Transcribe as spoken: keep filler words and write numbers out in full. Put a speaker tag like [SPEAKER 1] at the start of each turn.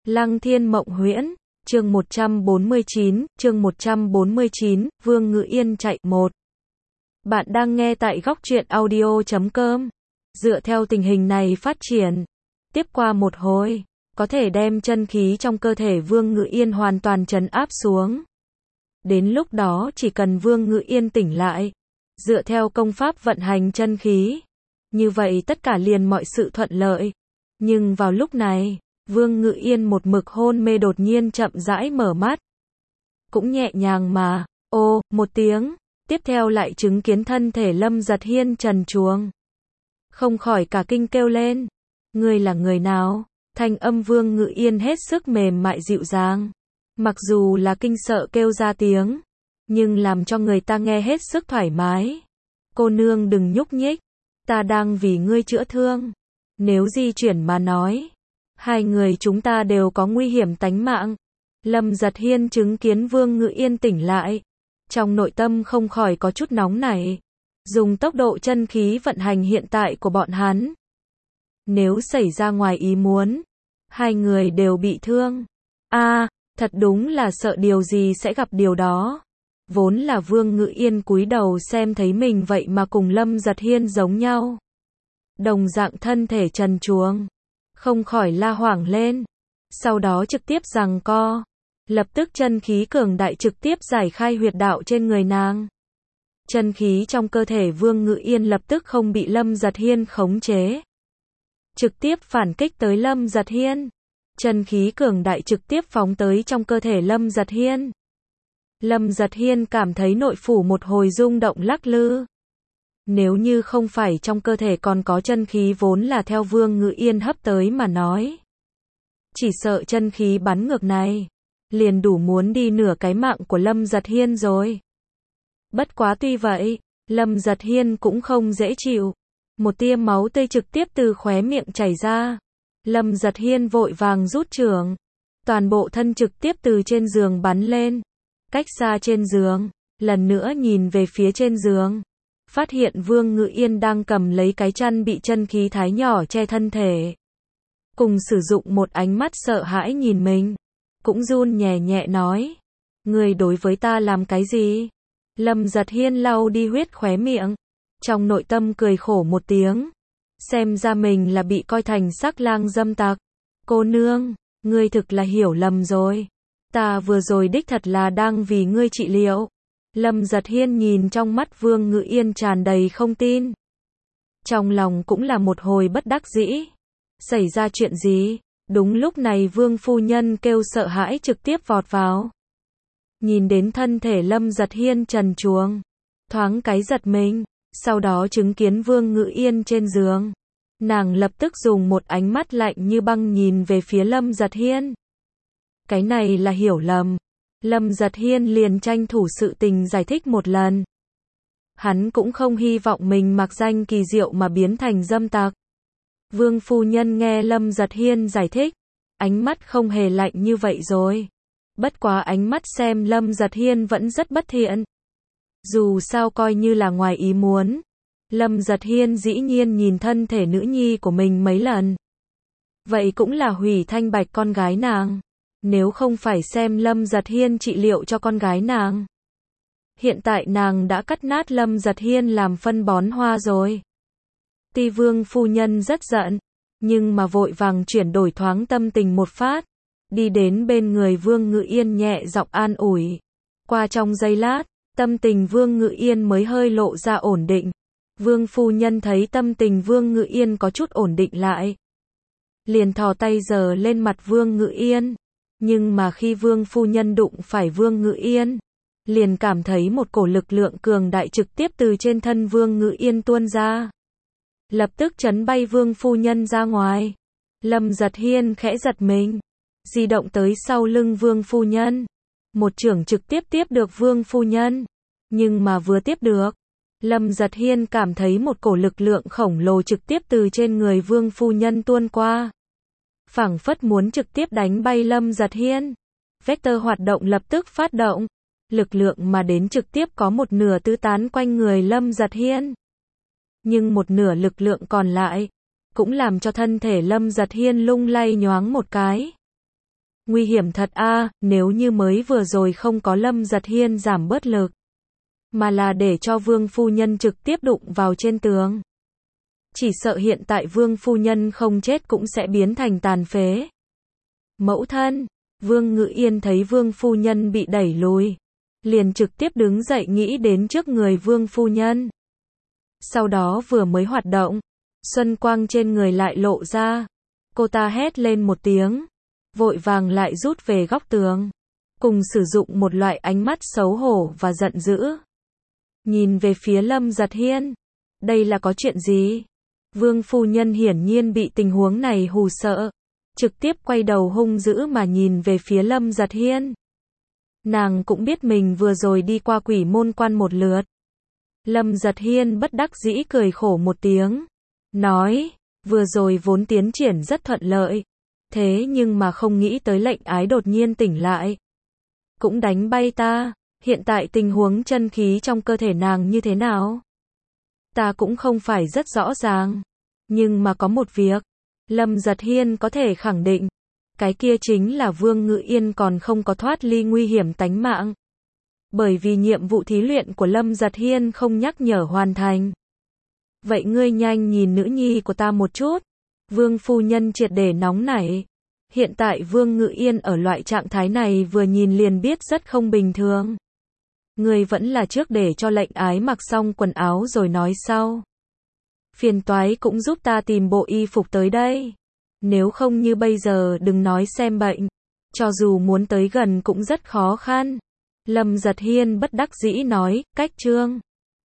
[SPEAKER 1] Lăng Thiên Mộng Huyễn, chương một trăm bốn mươi chín, chương một trăm bốn mươi chín, Vương Ngự Yên chạy một. Bạn đang nghe tại góc truyện audio chấm com. Dựa theo tình hình này phát triển, tiếp qua một hồi, có thể đem chân khí trong cơ thể Vương Ngự Yên hoàn toàn trấn áp xuống. Đến lúc đó chỉ cần Vương Ngự Yên tỉnh lại, dựa theo công pháp vận hành chân khí, như vậy tất cả liền mọi sự thuận lợi. Nhưng vào lúc này, Vương Ngự Yên một mực hôn mê đột nhiên chậm rãi mở mắt. Cũng nhẹ nhàng mà, ô, một tiếng, tiếp theo lại chứng kiến thân thể Lâm Giật Hiên trần truồng. Không khỏi cả kinh kêu lên, ngươi là người nào? Thanh âm Vương Ngự Yên hết sức mềm mại dịu dàng. Mặc dù là kinh sợ kêu ra tiếng, nhưng làm cho người ta nghe hết sức thoải mái. Cô nương đừng nhúc nhích, ta đang vì ngươi chữa thương. Nếu di chuyển mà nói, hai người chúng ta đều có nguy hiểm tánh mạng. Lâm Giật Hiên chứng kiến Vương Ngự Yên tỉnh lại, trong nội tâm không khỏi có chút nóng nảy. Dùng tốc độ chân khí vận hành hiện tại của bọn hắn, nếu xảy ra ngoài ý muốn, hai người đều bị thương. A, à, thật đúng là sợ điều gì sẽ gặp điều đó. Vốn là Vương Ngự Yên cúi đầu xem thấy mình vậy mà cùng Lâm Giật Hiên giống nhau. Đồng dạng thân thể trần truồng, không khỏi la hoảng lên. Sau đó trực tiếp giằng co, lập tức chân khí cường đại trực tiếp giải khai huyệt đạo trên người nàng. Chân khí trong cơ thể Vương Ngự Yên lập tức không bị Lâm Giật Hiên khống chế, trực tiếp phản kích tới Lâm Giật Hiên. Chân khí cường đại trực tiếp phóng tới trong cơ thể Lâm Giật Hiên. Lâm Giật Hiên cảm thấy nội phủ một hồi rung động lắc lư. Nếu như không phải trong cơ thể còn có chân khí vốn là theo Vương Ngự Yên hấp tới mà nói, chỉ sợ chân khí bắn ngược này, liền đủ muốn đi nửa cái mạng của Lâm Giật Hiên rồi. Bất quá tuy vậy, Lâm Giật Hiên cũng không dễ chịu. Một tia máu tươi trực tiếp từ khóe miệng chảy ra. Lâm Giật Hiên vội vàng rút chưởng, toàn bộ thân trực tiếp từ trên giường bắn lên. Cách xa trên giường, lần nữa nhìn về phía trên giường, phát hiện Vương Ngự Yên đang cầm lấy cái chăn bị chân khí thái nhỏ che thân thể, cùng sử dụng một ánh mắt sợ hãi nhìn mình, cũng run nhẹ nhẹ nói, ngươi đối với ta làm cái gì? Lâm Giật Hiên lau đi huyết khóe miệng, trong nội tâm cười khổ một tiếng, xem ra mình là bị coi thành sắc lang dâm tặc. Cô nương, ngươi thực là hiểu lầm rồi, ta vừa rồi đích thật là đang vì ngươi trị liệu. Lâm Giật Hiên nhìn trong mắt Vương Ngự Yên tràn đầy không tin, trong lòng cũng là một hồi bất đắc dĩ. Xảy ra chuyện gì? Đúng lúc này Vương phu nhân kêu sợ hãi trực tiếp vọt vào. Nhìn đến thân thể Lâm Giật Hiên trần truồng, thoáng cái giật mình, sau đó chứng kiến Vương Ngự Yên trên giường, nàng lập tức dùng một ánh mắt lạnh như băng nhìn về phía Lâm Giật Hiên. Cái này là hiểu lầm. Lâm Giật Hiên liền tranh thủ sự tình giải thích một lần. Hắn cũng không hy vọng mình mặc danh kỳ diệu mà biến thành dâm tặc. Vương phu nhân nghe Lâm Giật Hiên giải thích, ánh mắt không hề lạnh như vậy rồi. Bất quá ánh mắt xem Lâm Giật Hiên vẫn rất bất thiện. Dù sao coi như là ngoài ý muốn, Lâm Giật Hiên dĩ nhiên nhìn thân thể nữ nhi của mình mấy lần. Vậy cũng là hủy thanh bạch con gái nàng. Nếu không phải xem Lâm Giật Hiên trị liệu cho con gái nàng, hiện tại nàng đã cắt nát Lâm Giật Hiên làm phân bón hoa rồi. Tuy Vương phu nhân rất giận, nhưng mà vội vàng chuyển đổi thoáng tâm tình một phát, đi đến bên người Vương Ngự Yên nhẹ giọng an ủi. Qua trong giây lát, tâm tình Vương Ngự Yên mới hơi lộ ra ổn định. Vương phu nhân thấy tâm tình Vương Ngự Yên có chút ổn định lại, liền thò tay giở lên mặt Vương Ngự Yên. Nhưng mà khi Vương phu nhân đụng phải Vương Ngự Yên, liền cảm thấy một cổ lực lượng cường đại trực tiếp từ trên thân Vương Ngự Yên tuôn ra, lập tức chấn bay Vương phu nhân ra ngoài. Lâm Giật Hiên khẽ giật mình, di động tới sau lưng Vương phu nhân, một chưởng trực tiếp tiếp được Vương phu nhân. Nhưng mà vừa tiếp được, Lâm Giật Hiên cảm thấy một cổ lực lượng khổng lồ trực tiếp từ trên người Vương phu nhân tuôn qua, phảng phất muốn trực tiếp đánh bay Lâm Giật Hiên. Vector hoạt động lập tức phát động, lực lượng mà đến trực tiếp có một nửa tứ tán quanh người Lâm Giật Hiên. Nhưng một nửa lực lượng còn lại, cũng làm cho thân thể Lâm Giật Hiên lung lay nhoáng một cái. Nguy hiểm thật a, nếu như mới vừa rồi không có Lâm Giật Hiên giảm bớt lực, mà là để cho Vương phu nhân trực tiếp đụng vào trên tường. Chỉ sợ hiện tại Vương phu nhân không chết cũng sẽ biến thành tàn phế. Mẫu thân, Vương Ngự Yên thấy Vương phu nhân bị đẩy lùi, liền trực tiếp đứng dậy nghĩ đến trước người Vương phu nhân. Sau đó vừa mới hoạt động, xuân quang trên người lại lộ ra. Cô ta hét lên một tiếng, vội vàng lại rút về góc tường, cùng sử dụng một loại ánh mắt xấu hổ và giận dữ. Nhìn về phía Lâm Giật Hiên, đây là có chuyện gì? Vương phu nhân hiển nhiên bị tình huống này hù sợ, trực tiếp quay đầu hung dữ mà nhìn về phía Lâm Giật Hiên. Nàng cũng biết mình vừa rồi đi qua quỷ môn quan một lượt. Lâm Giật Hiên bất đắc dĩ cười khổ một tiếng, nói, vừa rồi vốn tiến triển rất thuận lợi, thế nhưng mà không nghĩ tới lệnh ái đột nhiên tỉnh lại, cũng đánh bay ta. Hiện tại tình huống chân khí trong cơ thể nàng như thế nào? Ta cũng không phải rất rõ ràng, nhưng mà có một việc, Lâm Giật Hiên có thể khẳng định, cái kia chính là Vương Ngự Yên còn không có thoát ly nguy hiểm tánh mạng. Bởi vì nhiệm vụ thí luyện của Lâm Giật Hiên không nhắc nhở hoàn thành. Vậy ngươi nhanh nhìn nữ nhi của ta một chút. Vương phu nhân triệt để nóng nảy. Hiện tại Vương Ngự Yên ở loại trạng thái này vừa nhìn liền biết rất không bình thường. Ngươi vẫn là trước để cho lệnh ái mặc xong quần áo rồi nói sau. Phiền toái cũng giúp ta tìm bộ y phục tới đây. Nếu không như bây giờ đừng nói xem bệnh, cho dù muốn tới gần cũng rất khó khăn. Lâm Giật Hiên bất đắc dĩ nói, cách trương.